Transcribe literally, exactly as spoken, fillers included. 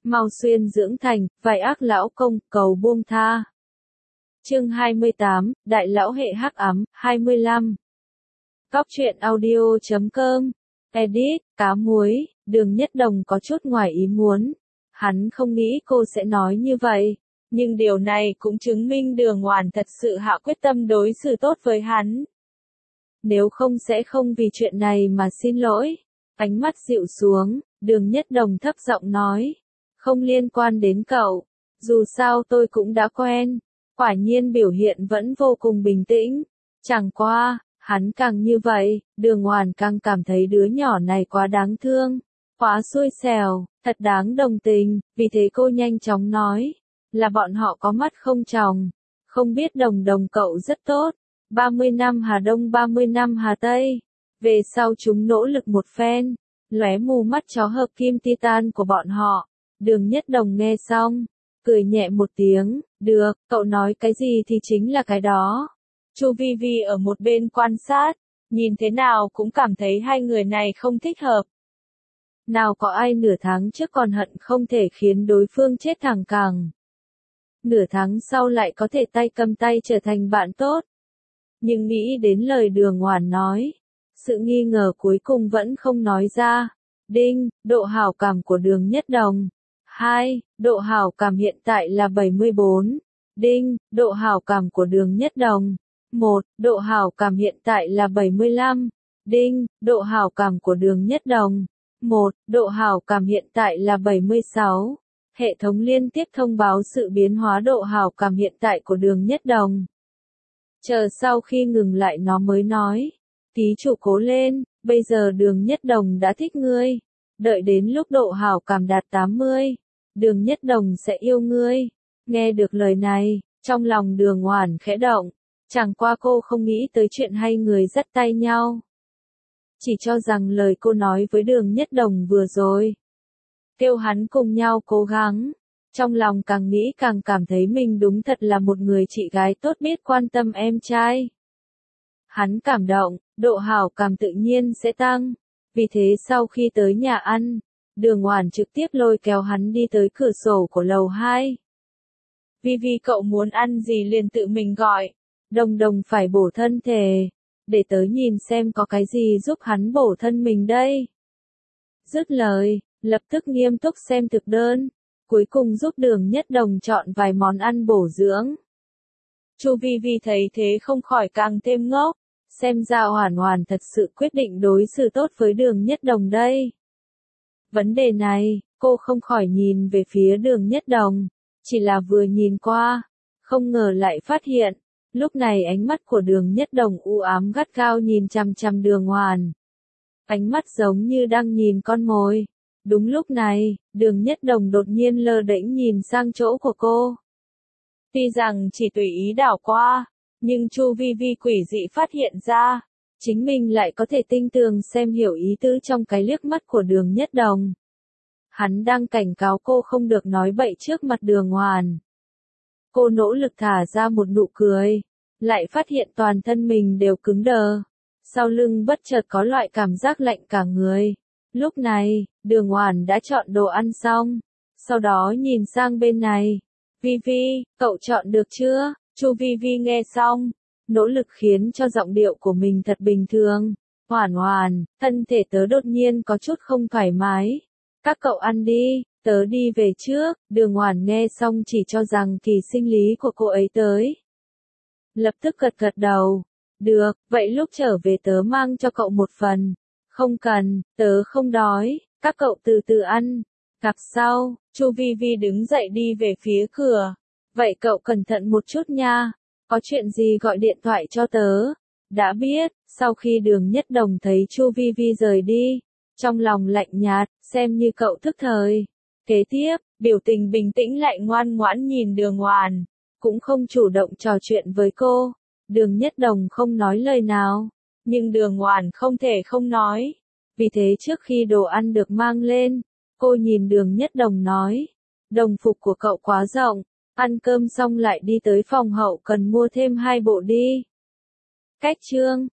mau xuyên dưỡng thành, vài ác lão công, cầu buông tha. Chương hai mươi tám, Đại lão hệ hắc ám, hai mươi lăm. Cóc truyện audio chấm com, edit, cá muối, Đường Nhất Đồng có chút ngoài ý muốn. Hắn không nghĩ cô sẽ nói như vậy, nhưng điều này cũng chứng minh Đường Oản thật sự hạ quyết tâm đối xử tốt với hắn. Nếu không sẽ không vì chuyện này mà xin lỗi. Ánh mắt dịu xuống, Đường Nhất Đồng thấp giọng nói. Không liên quan đến cậu. Dù sao tôi cũng đã quen. Quả nhiên biểu hiện vẫn vô cùng bình tĩnh. Chẳng qua, hắn càng như vậy, Đường Oản càng cảm thấy đứa nhỏ này quá đáng thương. Quá xui xẻo, thật đáng đồng tình, vì thế cô nhanh chóng nói. Là bọn họ có mắt không tròng. Không biết Đồng Đồng cậu rất tốt. ba mươi năm Hà Đông ba mươi năm Hà Tây. Về sau chúng nỗ lực một phen. Lóe mù mắt chó hợp kim titan của bọn họ. Đường Nhất Đồng nghe xong. Cười nhẹ một tiếng. Được, cậu nói cái gì thì chính là cái đó. Chu Vi Vi ở một bên quan sát. Nhìn thế nào cũng cảm thấy hai người này không thích hợp. Nào có ai nửa tháng trước còn hận không thể khiến đối phương chết thẳng cẳng. Nửa tháng sau lại có thể tay cầm tay trở thành bạn tốt. Nhưng nghĩ đến lời Đường Oản nói, sự nghi ngờ cuối cùng vẫn không nói ra. Đinh, độ hảo cảm của Đường Nhất Đồng. hai. Độ hảo cảm hiện tại là bảy mươi bốn. Đinh, độ hảo cảm của Đường Nhất Đồng. một. Độ hảo cảm hiện tại là bảy mươi lăm. Đinh, độ hảo cảm của Đường Nhất Đồng. một. Độ hảo cảm hiện tại là bảy mươi sáu. Hệ thống liên tiếp thông báo sự biến hóa độ hảo cảm hiện tại của Đường Nhất Đồng. Chờ sau khi ngừng lại nó mới nói. Ký chủ cố lên, bây giờ Đường Nhất Đồng đã thích ngươi. Đợi đến lúc độ hảo cảm đạt tám mươi, Đường Nhất Đồng sẽ yêu ngươi. Nghe được lời này, trong lòng Đường Oản khẽ động. Chẳng qua cô không nghĩ tới chuyện hai người dắt tay nhau. Chỉ cho rằng lời cô nói với Đường Nhất Đồng vừa rồi. Kêu hắn cùng nhau cố gắng. Trong lòng càng nghĩ càng cảm thấy mình đúng thật là một người chị gái tốt biết quan tâm em trai. Hắn cảm động, độ hảo cảm tự nhiên sẽ tăng. Vì thế sau khi tới nhà ăn, Đường Oản trực tiếp lôi kéo hắn đi tới cửa sổ của lầu hai. Vi Vi cậu muốn ăn gì liền tự mình gọi. Đồng Đồng phải bổ thân thể. Để tớ nhìn xem có cái gì giúp hắn bổ thân mình đây. Dứt lời, lập tức nghiêm túc xem thực đơn. Cuối cùng giúp Đường Nhất Đồng chọn vài món ăn bổ dưỡng. Chu Vi Vi thấy thế không khỏi càng thêm ngốc. Xem ra Oản Oản thật sự quyết định đối xử tốt với Đường Nhất Đồng đây. Vấn đề này, cô không khỏi nhìn về phía Đường Nhất Đồng. Chỉ là vừa nhìn qua, không ngờ lại phát hiện. Lúc này ánh mắt của Đường Nhất Đồng u ám gắt gao nhìn chằm chằm Đường Oản. Ánh mắt giống như đang nhìn con mồi. Đúng lúc này, Đường Nhất Đồng đột nhiên lơ đễnh nhìn sang chỗ của cô. Tuy rằng chỉ tùy ý đảo qua, nhưng Chu Vi Vi quỷ dị phát hiện ra, chính mình lại có thể tinh tường xem hiểu ý tứ trong cái liếc mắt của Đường Nhất Đồng. Hắn đang cảnh cáo cô không được nói bậy trước mặt Đường Oản. Cô nỗ lực thả ra một nụ cười, lại phát hiện toàn thân mình đều cứng đờ. Sau lưng bất chợt có loại cảm giác lạnh cả người. Lúc này, Đường Oản đã chọn đồ ăn xong, sau đó nhìn sang bên này. Vi Vi, cậu chọn được chưa? Chu Vi Vi nghe xong, nỗ lực khiến cho giọng điệu của mình thật bình thường. Oản Oản, thân thể tớ đột nhiên có chút không thoải mái. Các cậu ăn đi, tớ đi về trước. Đường Oản nghe xong chỉ cho rằng kỳ sinh lý của cô ấy tới. Lập tức gật gật đầu. Được, vậy lúc trở về tớ mang cho cậu một phần. Không cần, tớ không đói, các cậu từ từ ăn. Gặp sau, Chu Vi Vi đứng dậy đi về phía cửa. Vậy cậu cẩn thận một chút nha. Có chuyện gì gọi điện thoại cho tớ. Đã biết, sau khi Đường Nhất Đồng thấy Chu Vi Vi rời đi, trong lòng lạnh nhạt, xem như cậu thức thời. Kế tiếp, biểu tình bình tĩnh lại ngoan ngoãn nhìn Đường Oản, cũng không chủ động trò chuyện với cô. Đường Nhất Đồng không nói lời nào, nhưng Đường Oản không thể không nói. Vì thế trước khi đồ ăn được mang lên, cô nhìn Đường Nhất Đồng nói, đồng phục của cậu quá rộng, ăn cơm xong lại đi tới phòng hậu cần mua thêm hai bộ đi. Cách chương